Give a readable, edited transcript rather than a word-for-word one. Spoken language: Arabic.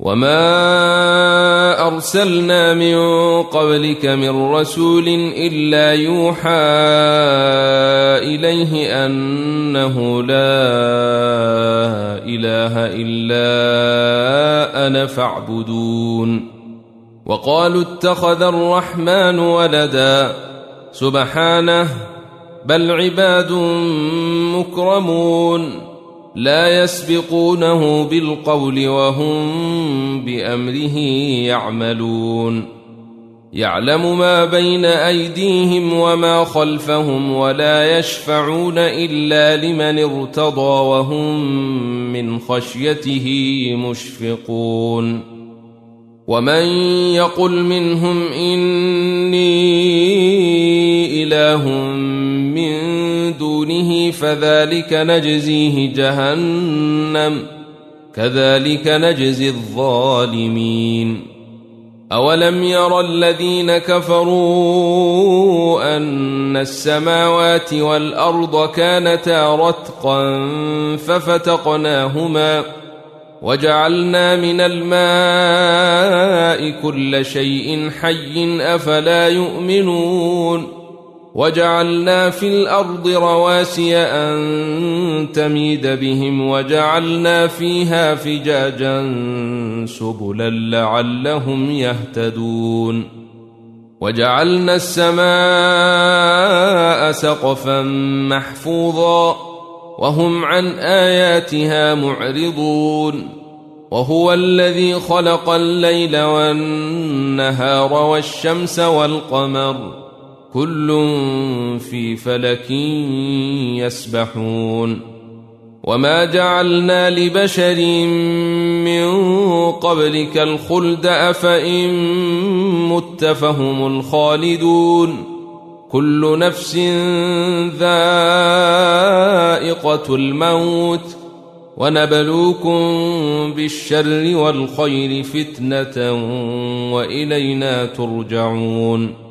وما أرسلنا من قبلك من رسول إلا يوحى إليه أنه لا إله إلا أنا فاعبدون. وقالوا اتخذ الرحمن ولدا سبحانه بل عباد مكرمون لا يسبقونه بالقول وهم بأمره يعملون. يعلم ما بين أيديهم وما خلفهم ولا يشفعون إلا لمن ارتضى وهم من خشيته مشفقون. ومن يقل منهم إني إله من دونه فذلك نجزيه جهنم كذلك نجزي الظالمين. أولم ير الذين كفروا أن السماوات والأرض كانتا رتقا ففتقناهما وجعلنا من الماء كل شيء حي أفلا يؤمنون. وجعلنا في الأرض رواسي أن تميد بهم وجعلنا فيها فجاجا سبلا لعلهم يهتدون. وجعلنا السماء سقفا محفوظا وهم عن آياتها معرضون. وهو الذي خلق الليل والنهار والشمس والقمر كل في فلك يسبحون. وما جعلنا لبشر من قبلك الخلد أفإن مت فهم الخالدون. كل نفس ذائقة الموت ونبلوكم بالشر والخير فتنة وإلينا ترجعون.